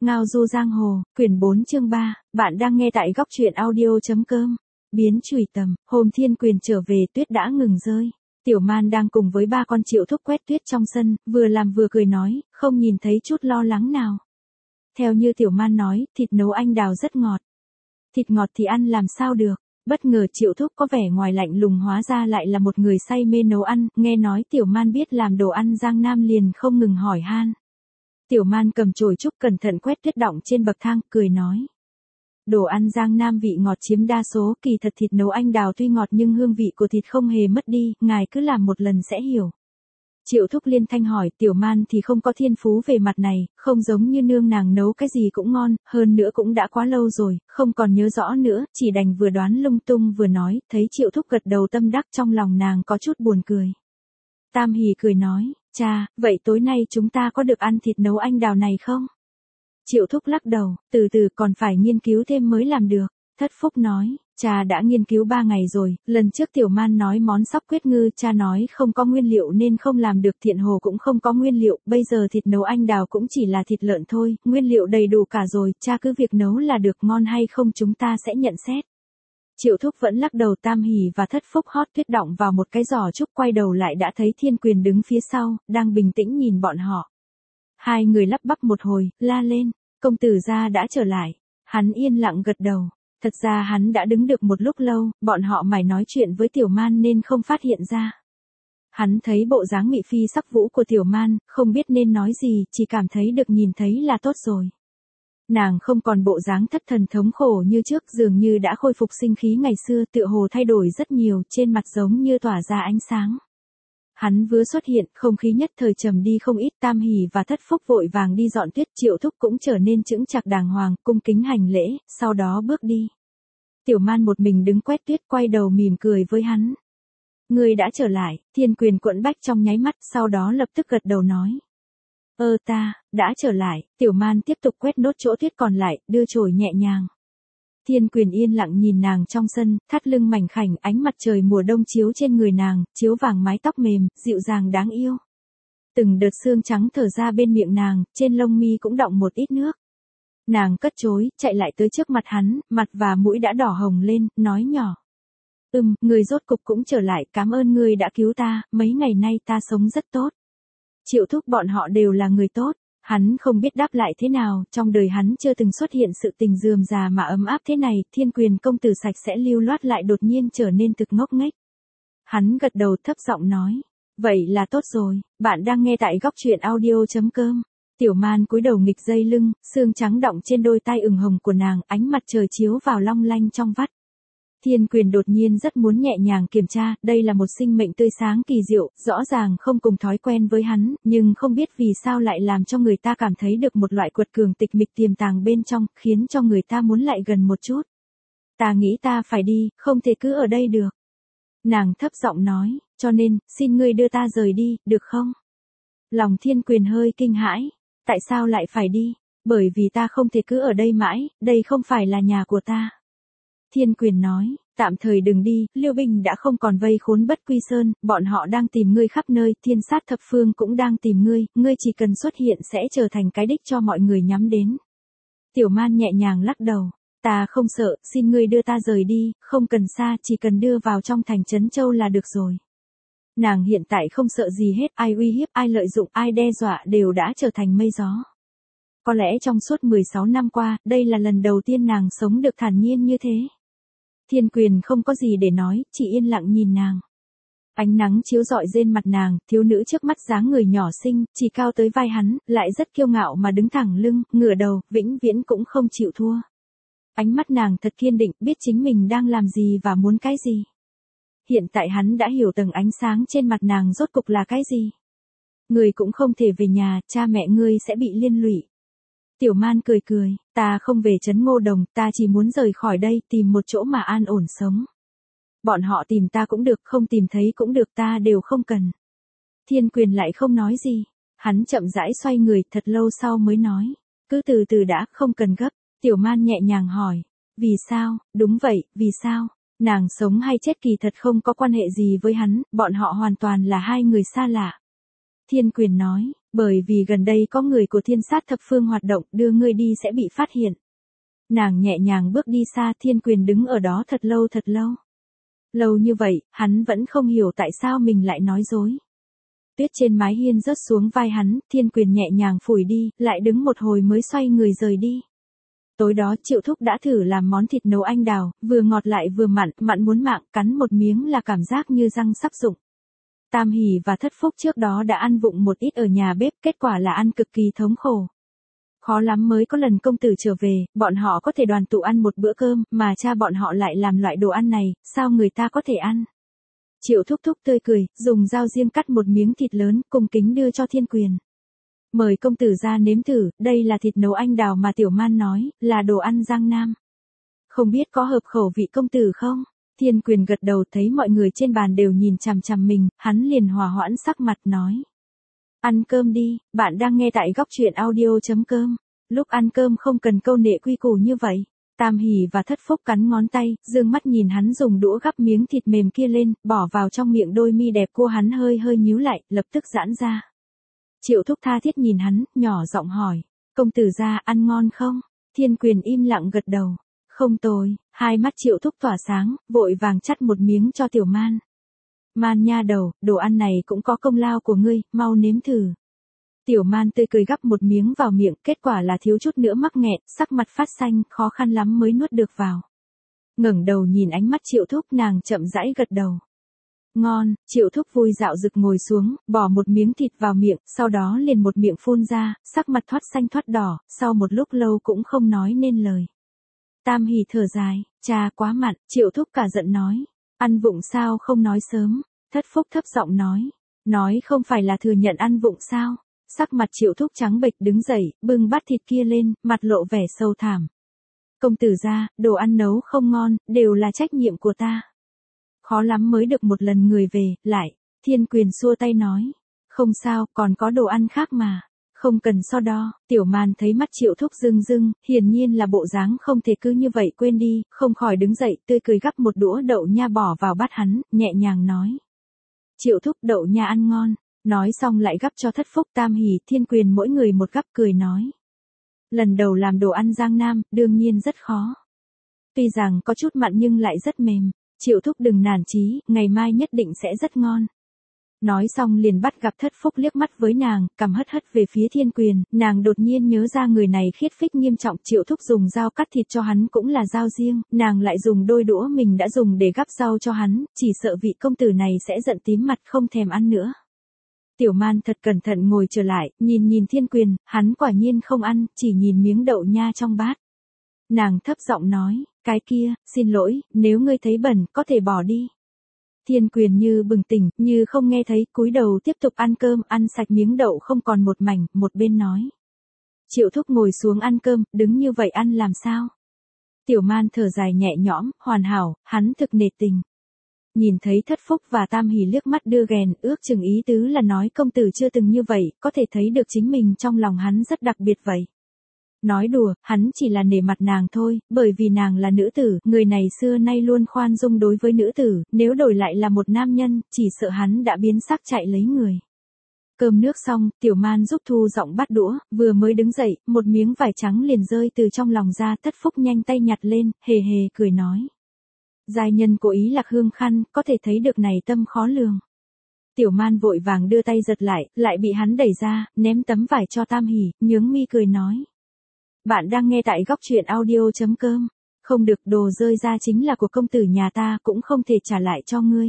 Ngao du giang hồ, quyển 4 chương 3, bạn đang nghe tại góc truyện audio.com. Biến chùy tầm, hôm Thiên Quyền trở về tuyết đã ngừng rơi. Tiểu Man đang cùng với ba con Triệu Thúc quét tuyết trong sân, vừa làm vừa cười nói, không nhìn thấy chút lo lắng nào. Theo như Tiểu Man nói, thịt nấu anh đào rất ngọt. Thịt ngọt thì ăn làm sao được. Bất ngờ Triệu Thúc có vẻ ngoài lạnh lùng hóa ra lại là một người say mê nấu ăn, nghe nói Tiểu Man biết làm đồ ăn Giang Nam liền không ngừng hỏi han. Tiểu Man cầm chổi trúc cẩn thận quét tuyết đọng trên bậc thang, cười nói. Đồ ăn Giang Nam vị ngọt chiếm đa số, kỳ thật thịt nấu anh đào tuy ngọt nhưng hương vị của thịt không hề mất đi, ngài cứ làm một lần sẽ hiểu. Triệu Thúc liên thanh hỏi, Tiểu Man thì không có thiên phú về mặt này, không giống như nương nàng nấu cái gì cũng ngon, hơn nữa cũng đã quá lâu rồi, không còn nhớ rõ nữa, chỉ đành vừa đoán lung tung vừa nói, thấy Triệu Thúc gật đầu tâm đắc trong lòng nàng có chút buồn cười. Tam Hỷ cười nói, cha, vậy tối nay chúng ta có được ăn thịt nấu anh đào này không? Triệu Thúc lắc đầu, từ từ còn phải nghiên cứu thêm mới làm được. Thất Phúc nói, cha đã nghiên cứu 3 ngày rồi, lần trước Tiểu Man nói món sóc quyết ngư, cha nói không có nguyên liệu nên không làm được, Thiện Hồ cũng không có nguyên liệu, bây giờ thịt nấu anh đào cũng chỉ là thịt lợn thôi, nguyên liệu đầy đủ cả rồi, cha cứ việc nấu là được, ngon hay không chúng ta sẽ nhận xét. Triệu Thúc vẫn lắc đầu. Tam Hỷ và Thất Phúc hót tuyết đọng vào một cái giỏ trúc, quay đầu lại đã thấy Thiên Quyền đứng phía sau, đang bình tĩnh nhìn bọn họ. Hai người lắp bắp một hồi, la lên, công tử gia đã trở lại. Hắn yên lặng gật đầu. Thật ra hắn đã đứng được một lúc lâu, bọn họ mải nói chuyện với Tiểu Man nên không phát hiện ra. Hắn thấy bộ dáng mị phi sắc vũ của Tiểu Man, không biết nên nói gì, chỉ cảm thấy được nhìn thấy là tốt rồi. Nàng không còn bộ dáng thất thần thống khổ như trước, dường như đã khôi phục sinh khí ngày xưa, tựa hồ thay đổi rất nhiều, trên mặt giống như tỏa ra ánh sáng. Hắn vừa xuất hiện, không khí nhất thời trầm đi không ít. Tam Hỷ và Thất Phúc vội vàng đi dọn tuyết, Triệu Thúc cũng trở nên chững chạc đàng hoàng, cung kính hành lễ, sau đó bước đi. Tiểu Man một mình đứng quét tuyết, quay đầu mỉm cười với hắn. Ngươi đã trở lại. Thiên Quyền quẫn bách trong nháy mắt, sau đó lập tức gật đầu nói. Ta, đã trở lại. Tiểu Man tiếp tục quét nốt chỗ tuyết còn lại, đưa chổi nhẹ nhàng. Thiên Quyền yên lặng nhìn nàng trong sân, thắt lưng mảnh khảnh, ánh mặt trời mùa đông chiếu trên người nàng, chiếu vàng mái tóc mềm, dịu dàng đáng yêu. Từng đợt xương trắng thở ra bên miệng nàng, trên lông mi cũng đọng một ít nước. Nàng cất chối, chạy lại tới trước mặt hắn, mặt và mũi đã đỏ hồng lên, nói nhỏ. Người rốt cục cũng trở lại, cảm ơn ngươi đã cứu ta, mấy ngày nay ta sống rất tốt. Triệu Thúc bọn họ đều là người tốt. Hắn không biết đáp lại thế nào, trong đời hắn chưa từng xuất hiện sự tình rườm rà mà ấm áp thế này. Thiên Quyền công tử sạch sẽ lưu loát lại đột nhiên trở nên thực ngốc nghếch. Hắn gật đầu thấp giọng nói, vậy là tốt rồi. Bạn đang nghe tại góc truyện audio.com. Tiểu Man cúi đầu nghịch dây lưng, xương trắng đọng trên đôi tay ửng hồng của nàng, ánh mặt trời chiếu vào long lanh trong vắt. Thiên Quyền đột nhiên rất muốn nhẹ nhàng kiểm tra, đây là một sinh mệnh tươi sáng kỳ diệu, rõ ràng không cùng thói quen với hắn, nhưng không biết vì sao lại làm cho người ta cảm thấy được một loại quật cường tịch mịch tiềm tàng bên trong, khiến cho người ta muốn lại gần một chút. Ta nghĩ ta phải đi, không thể cứ ở đây được. Nàng thấp giọng nói, cho nên, xin ngươi đưa ta rời đi, được không? Lòng Thiên Quyền hơi kinh hãi, tại sao lại phải đi? Bởi vì ta không thể cứ ở đây mãi, đây không phải là nhà của ta. Thiên Quyền nói, tạm thời đừng đi, Liêu binh đã không còn vây khốn Bất Quy Sơn, bọn họ đang tìm ngươi khắp nơi, Thiên Sát thập phương cũng đang tìm ngươi chỉ cần xuất hiện sẽ trở thành cái đích cho mọi người nhắm đến. Tiểu Man nhẹ nhàng lắc đầu, ta không sợ, xin ngươi đưa ta rời đi, không cần xa, chỉ cần đưa vào trong thành Trấn Châu là được rồi. Nàng hiện tại không sợ gì hết, ai uy hiếp, ai lợi dụng, ai đe dọa đều đã trở thành mây gió. Có lẽ trong suốt 16 năm qua, đây là lần đầu tiên nàng sống được thản nhiên như thế. Thiên Quyền không có gì để nói, chỉ yên lặng nhìn nàng. Ánh nắng chiếu rọi trên mặt nàng, thiếu nữ trước mắt dáng người nhỏ xinh, chỉ cao tới vai hắn, lại rất kiêu ngạo mà đứng thẳng lưng, ngửa đầu, vĩnh viễn cũng không chịu thua. Ánh mắt nàng thật kiên định, biết chính mình đang làm gì và muốn cái gì. Hiện tại hắn đã hiểu tầng ánh sáng trên mặt nàng rốt cục là cái gì. Người cũng không thể về nhà, cha mẹ ngươi sẽ bị liên lụy. Tiểu Man cười cười, ta không về Trấn Ngô Đồng, ta chỉ muốn rời khỏi đây, tìm một chỗ mà an ổn sống. Bọn họ tìm ta cũng được, không tìm thấy cũng được, ta đều không cần. Thiên Quyền lại không nói gì, hắn chậm rãi xoay người, thật lâu sau mới nói, cứ từ từ đã, không cần gấp. Tiểu Man nhẹ nhàng hỏi, vì sao? Đúng vậy, vì sao? Nàng sống hay chết kỳ thật không có quan hệ gì với hắn, bọn họ hoàn toàn là hai người xa lạ. Thiên Quyền nói, Bởi vì gần đây có người của Thiên Sát Thập Phương hoạt động, đưa ngươi đi sẽ bị phát hiện. Nàng nhẹ nhàng bước đi xa, Thiên Quyền đứng ở đó thật lâu thật lâu. Lâu như vậy, hắn vẫn không hiểu tại sao mình lại nói dối. Tuyết trên mái hiên rớt xuống vai hắn, Thiên Quyền nhẹ nhàng phủi đi, lại đứng một hồi mới xoay người rời đi. Tối đó Triệu Thúc đã thử làm món thịt nấu anh đào, vừa ngọt lại vừa mặn, mặn muốn mạng, cắn một miếng là cảm giác như răng sắp rụng. Tam Hỷ và Thất Phúc trước đó đã ăn vụng một ít ở nhà bếp, kết quả là ăn cực kỳ thống khổ. Khó lắm mới có lần công tử trở về, bọn họ có thể đoàn tụ ăn một bữa cơm, mà cha bọn họ lại làm loại đồ ăn này, sao người ta có thể ăn? Triệu Thúc Thúc tươi cười, dùng dao riêng cắt một miếng thịt lớn, cung kính đưa cho Thiên Quyền. Mời công tử ra nếm thử, đây là thịt nấu anh đào mà Tiểu Man nói, là đồ ăn Giang Nam. Không biết có hợp khẩu vị công tử không? Thiên Quyền gật đầu, thấy mọi người trên bàn đều nhìn chằm chằm mình, hắn liền hòa hoãn sắc mặt nói. Ăn cơm đi, bạn đang nghe tại góc truyện audio.com. Lúc ăn cơm không cần câu nệ quy củ như vậy. Tam Hỷ và Thất Phúc cắn ngón tay, dương mắt nhìn hắn dùng đũa gắp miếng thịt mềm kia lên, bỏ vào trong miệng, đôi mi đẹp của hắn hơi hơi nhíu lại, lập tức giãn ra. Triệu Thúc tha thiết nhìn hắn, nhỏ giọng hỏi. Công tử gia ăn ngon không? Thiên Quyền im lặng gật đầu. Không tồi, hai mắt Triệu Thúc tỏa sáng, vội vàng chắt một miếng cho Tiểu Man. Man nha đầu, đồ ăn này cũng có công lao của ngươi, mau nếm thử. Tiểu Man tươi cười gắp một miếng vào miệng, kết quả là thiếu chút nữa mắc nghẹn, sắc mặt phát xanh, khó khăn lắm mới nuốt được vào. Ngẩng đầu nhìn ánh mắt Triệu Thúc, nàng chậm rãi gật đầu. Ngon, Triệu Thúc vui dạo rực ngồi xuống, bỏ một miếng thịt vào miệng, sau đó liền một miệng phun ra, sắc mặt thoát xanh thoát đỏ, sau một lúc lâu cũng không nói nên lời. Tam Hỷ thở dài, cha quá mặn, Triệu Thúc cả giận nói. Ăn vụng sao không nói sớm? Thất Phúc thấp giọng nói không phải là thừa nhận ăn vụng sao? Sắc mặt Triệu Thúc trắng bệch đứng dậy, bưng bát thịt kia lên, mặt lộ vẻ sâu thẳm. Công tử gia, đồ ăn nấu không ngon, đều là trách nhiệm của ta. Khó lắm mới được một lần người về, lại, Thiên Quyền xua tay nói. Không sao, còn có đồ ăn khác mà. Không cần so đo. Tiểu Man thấy mắt Triệu Thúc rưng rưng, hiển nhiên là bộ dáng không thể cứ như vậy quên đi, không khỏi đứng dậy, tươi cười gắp một đũa đậu nha bỏ vào bát hắn, nhẹ nhàng nói. Triệu Thúc, đậu nha ăn ngon. Nói xong lại gắp cho Thất Phúc, Tam Hỷ, Thiên Quyền mỗi người một gắp, cười nói. Lần đầu làm đồ ăn Giang Nam, đương nhiên rất khó. Tuy rằng có chút mặn nhưng lại rất mềm. Triệu Thúc đừng nản chí, ngày mai nhất định sẽ rất ngon. Nói xong liền bắt gặp Thất Phúc liếc mắt với nàng, cằm hất hất về phía Thiên Quyền, nàng đột nhiên nhớ ra người này khiết phích nghiêm trọng, Triệu Thúc dùng dao cắt thịt cho hắn cũng là dao riêng, nàng lại dùng đôi đũa mình đã dùng để gắp rau cho hắn, chỉ sợ vị công tử này sẽ giận tím mặt không thèm ăn nữa. Tiểu Man thật cẩn thận ngồi trở lại, nhìn Thiên Quyền, hắn quả nhiên không ăn, chỉ nhìn miếng đậu nha trong bát. Nàng thấp giọng nói, cái kia, xin lỗi, nếu ngươi thấy bẩn, có thể bỏ đi. Thiên Quyền như bừng tỉnh, như không nghe thấy, cúi đầu tiếp tục ăn cơm, ăn sạch miếng đậu không còn một mảnh, một bên nói. Triệu Thúc ngồi xuống ăn cơm, đứng như vậy ăn làm sao? Tiểu Man thở dài nhẹ nhõm, hoàn hảo, hắn thực nể tình. Nhìn thấy Thất Phúc và Tam Hỷ liếc mắt đưa ghèn, ước chừng ý tứ là nói công tử chưa từng như vậy, có thể thấy được chính mình trong lòng hắn rất đặc biệt vậy. Nói đùa, hắn chỉ là nể mặt nàng thôi, bởi vì nàng là nữ tử, người này xưa nay luôn khoan dung đối với nữ tử, nếu đổi lại là một nam nhân, chỉ sợ hắn đã biến sắc chạy lấy người. Cơm nước xong, Tiểu Man giúp thu dọn bát đũa, vừa mới đứng dậy, một miếng vải trắng liền rơi từ trong lòng ra, Thất Phúc nhanh tay nhặt lên, hề hề cười nói. Giai nhân cố ý lạc hương khăn, có thể thấy được này tâm khó lường. Tiểu Man vội vàng đưa tay giật lại bị hắn đẩy ra, ném tấm vải cho Tam Hỷ, nhướng mi cười nói. Bạn đang nghe tại góc truyện audio.com. Không được, đồ rơi ra chính là của công tử nhà ta, cũng không thể trả lại cho ngươi.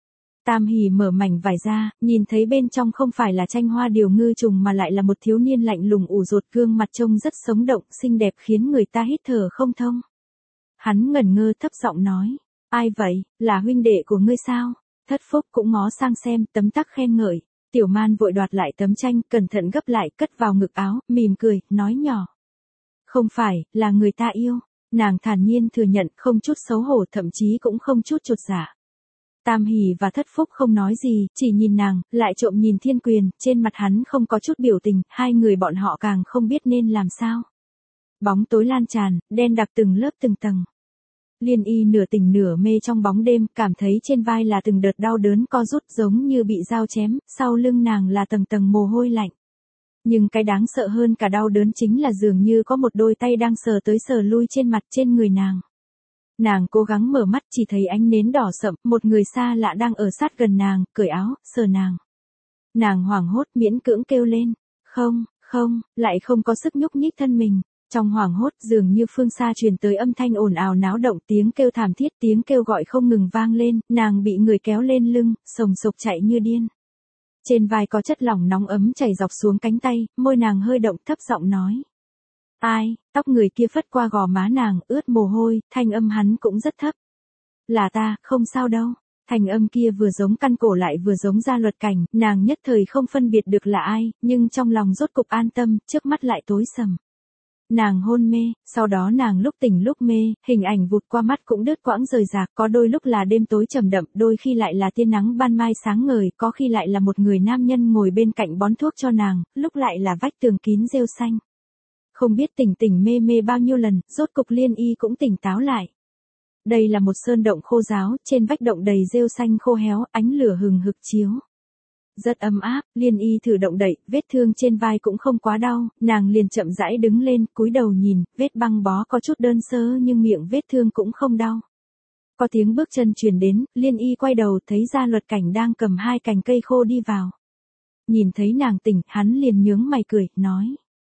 Tam Hỷ mở mảnh vải ra, nhìn thấy bên trong không phải là tranh hoa điều ngư trùng mà lại là một thiếu niên lạnh lùng ủ rột, gương mặt trông rất sống động, xinh đẹp khiến người ta hít thở không thông. Hắn ngẩn ngơ thấp giọng nói. Ai vậy, là huynh đệ của ngươi sao? Thất Phúc cũng ngó sang xem, tấm tắc khen ngợi. Tiểu Man vội đoạt lại tấm tranh, cẩn thận gấp lại, cất vào ngực áo, mỉm cười, nói nhỏ. Không phải, là người ta yêu. Nàng thản nhiên thừa nhận, không chút xấu hổ, thậm chí cũng không chút chột dạ. Tam Hỷ và Thất Phúc không nói gì, chỉ nhìn nàng, lại trộm nhìn Thiên Quyền, trên mặt hắn không có chút biểu tình, hai người bọn họ càng không biết nên làm sao. Bóng tối lan tràn, đen đặc từng lớp từng tầng. Liên Y nửa tỉnh nửa mê trong bóng đêm, cảm thấy trên vai là từng đợt đau đớn co rút giống như bị dao chém, sau lưng nàng là tầng tầng mồ hôi lạnh. Nhưng cái đáng sợ hơn cả đau đớn chính là dường như có một đôi tay đang sờ tới sờ lui trên mặt trên người nàng. Nàng cố gắng mở mắt chỉ thấy ánh nến đỏ sậm, một người xa lạ đang ở sát gần nàng, cởi áo, sờ nàng. Nàng hoảng hốt miễn cưỡng kêu lên, không, lại không có sức nhúc nhích thân mình. Trong hoảng hốt dường như phương xa truyền tới âm thanh ồn ào náo động, tiếng kêu thảm thiết, tiếng kêu gọi không ngừng vang lên, nàng bị người kéo lên lưng, sồng sộc chạy như điên. Trên vai có chất lỏng nóng ấm chảy dọc xuống cánh tay, môi nàng hơi động, thấp giọng nói. Ai, tóc người kia phất qua gò má nàng, ướt mồ hôi, thanh âm hắn cũng rất thấp. Là ta, không sao đâu. Thanh âm kia vừa giống Căn Cổ lại vừa giống Gia Luật Cảnh, nàng nhất thời không phân biệt được là ai, nhưng trong lòng rốt cục an tâm, trước mắt lại tối sầm. Nàng hôn mê, sau đó nàng lúc tỉnh lúc mê, hình ảnh vụt qua mắt cũng đứt quãng rời rạc, có đôi lúc là đêm tối trầm đậm, đôi khi lại là tia nắng ban mai sáng ngời, có khi lại là một người nam nhân ngồi bên cạnh bón thuốc cho nàng, lúc lại là vách tường kín rêu xanh. Không biết tỉnh tỉnh mê mê bao nhiêu lần, rốt cục Liên Y cũng tỉnh táo lại. Đây là một sơn động khô ráo, trên vách động đầy rêu xanh khô héo, ánh lửa hừng hực chiếu. Rất ấm áp, Liên Y thử động đậy, vết thương trên vai cũng không quá đau, nàng liền chậm rãi đứng lên, cúi đầu nhìn, vết băng bó có chút đơn sơ nhưng miệng vết thương cũng không đau. Có tiếng bước chân truyền đến, Liên Y quay đầu thấy Gia Luật Cảnh đang cầm 2 cành cây khô đi vào. Nhìn thấy nàng tỉnh, hắn liền nhướng mày cười, nói.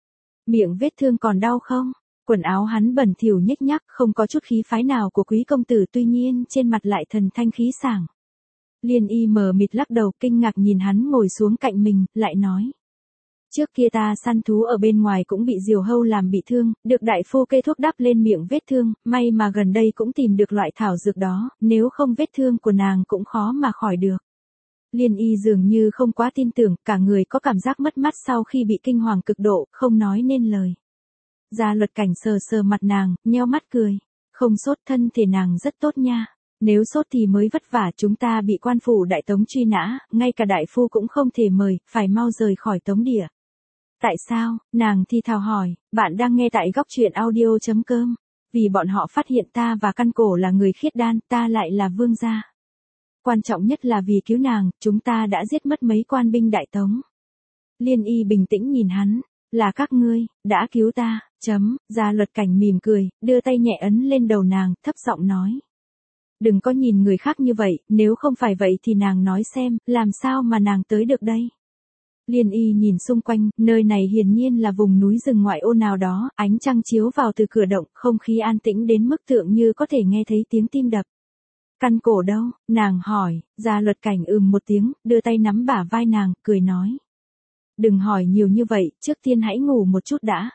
Miệng vết thương còn đau không? Quần áo hắn bẩn thỉu nhếch nhác, không có chút khí phái nào của quý công tử, tuy nhiên trên mặt lại thần thanh khí sảng. Liên Y mờ mịt lắc đầu, kinh ngạc nhìn hắn ngồi xuống cạnh mình, lại nói. Trước kia ta săn thú ở bên ngoài cũng bị diều hâu làm bị thương, được đại phu kê thuốc đắp lên miệng vết thương, may mà gần đây cũng tìm được loại thảo dược đó, nếu không vết thương của nàng cũng khó mà khỏi được. Liên Y dường như không quá tin tưởng, cả người có cảm giác mất mát sau khi bị kinh hoàng cực độ, không nói nên lời. Gia Luật Cảnh sờ sờ mặt nàng, nheo mắt cười. Không sốt, thân thể nàng rất tốt nha. Nếu sốt thì mới vất vả, chúng ta bị quan phủ Đại Tống truy nã, ngay cả đại phu cũng không thể mời, phải mau rời khỏi Tống địa. Tại sao? Nàng thì thào hỏi, bạn đang nghe tại góc truyện audio.com. Vì bọn họ phát hiện ta và Căn Cổ là người khiết đan, ta lại là vương gia. Quan trọng nhất là vì cứu nàng, chúng ta đã giết mất mấy quan binh Đại Tống. Liên Y bình tĩnh nhìn hắn, là các ngươi, đã cứu ta, Gia Luật Cảnh mỉm cười, đưa tay nhẹ ấn lên đầu nàng, thấp giọng nói. Đừng có nhìn người khác như vậy, nếu không phải vậy thì nàng nói xem, làm sao mà nàng tới được đây. Liên Y nhìn xung quanh, nơi này hiển nhiên là vùng núi rừng ngoại ô nào đó, ánh trăng chiếu vào từ cửa động, không khí an tĩnh đến mức tựa như có thể nghe thấy tiếng tim đập. Căn Cổ đâu? Nàng hỏi, Gia Luật Cảnh một tiếng, đưa tay nắm bả vai nàng, cười nói. Đừng hỏi nhiều như vậy, trước tiên hãy ngủ một chút đã.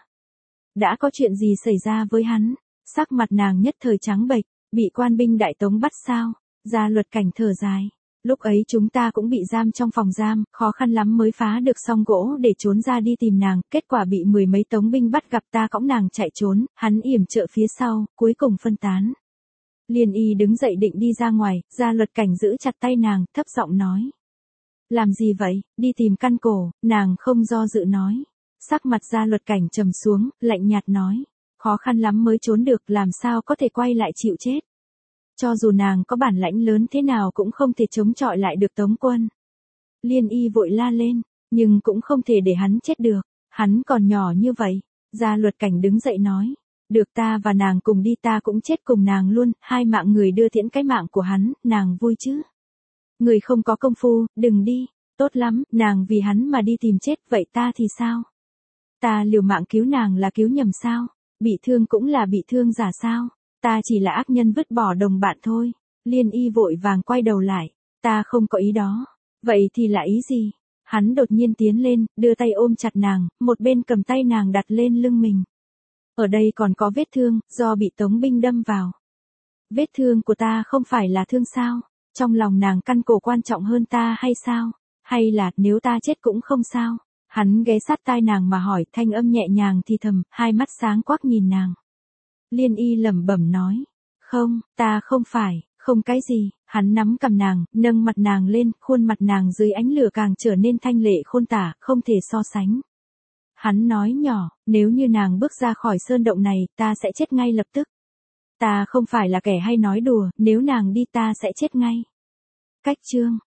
Đã có chuyện gì xảy ra với hắn? Sắc mặt nàng nhất thời trắng bệch, bị quan binh Đại Tống bắt sao? Gia Luật Cảnh thở dài. Lúc ấy chúng ta cũng bị giam trong phòng giam, khó khăn lắm mới phá được song gỗ để trốn ra đi tìm nàng, kết quả bị 10 mấy Tống binh bắt gặp, ta cõng nàng chạy trốn, hắn yểm trợ phía sau, cuối cùng phân tán. Liên Y đứng dậy định đi ra ngoài, Gia Luật Cảnh giữ chặt tay nàng, thấp giọng nói. Làm gì vậy? Đi tìm Căn Cổ, nàng không do dự nói. Sắc mặt Gia Luật Cảnh trầm xuống, lạnh nhạt nói. Khó khăn lắm mới trốn được, làm sao có thể quay lại chịu chết. Cho dù nàng có bản lãnh lớn thế nào cũng không thể chống chọi lại được Tống quân. Liên Y vội la lên, nhưng cũng không thể để hắn chết được. Hắn còn nhỏ như vậy. Gia Luật Cảnh đứng dậy nói. Được, ta và nàng cùng đi, ta cũng chết cùng nàng luôn, 2 mạng người đưa tiễn cái mạng của hắn, nàng vui chứ. Người không có công phu, đừng đi. Tốt lắm, nàng vì hắn mà đi tìm chết, vậy ta thì sao? Ta liều mạng cứu nàng là cứu nhầm sao? Bị thương cũng là bị thương giả sao? Ta chỉ là ác nhân vứt bỏ đồng bạn thôi. Liên Y vội vàng quay đầu lại. Ta không có ý đó. Vậy thì là ý gì? Hắn đột nhiên tiến lên, đưa tay ôm chặt nàng, một bên cầm tay nàng đặt lên lưng mình. Ở đây còn có vết thương, do bị Tống binh đâm vào. Vết thương của ta không phải là thương sao? Trong lòng nàng Căn Cổ quan trọng hơn ta hay sao? Hay là nếu ta chết cũng không sao? Hắn ghé sát tai nàng mà hỏi, thanh âm nhẹ nhàng thì thầm, hai mắt sáng quắc nhìn nàng. Liên Y lẩm bẩm nói. Không, ta không phải, không cái gì. Hắn nắm cầm nàng, nâng mặt nàng lên, khuôn mặt nàng dưới ánh lửa càng trở nên thanh lệ khôn tả, không thể so sánh. Hắn nói nhỏ, nếu như nàng bước ra khỏi sơn động này, ta sẽ chết ngay lập tức. Ta không phải là kẻ hay nói đùa, nếu nàng đi ta sẽ chết ngay. Cách chương.